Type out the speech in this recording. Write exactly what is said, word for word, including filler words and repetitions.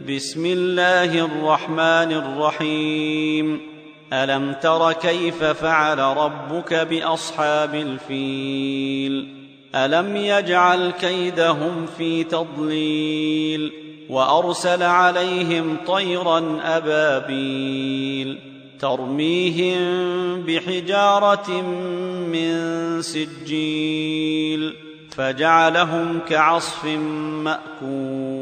بسم الله الرحمن الرحيم. ألم تر كيف فعل ربك بأصحاب الفيل؟ ألم يجعل كيدهم في تضليل وأرسل عليهم طيرا أبابيل ترميهم بحجارة من سجيل فجعلهم كعصف مأكول.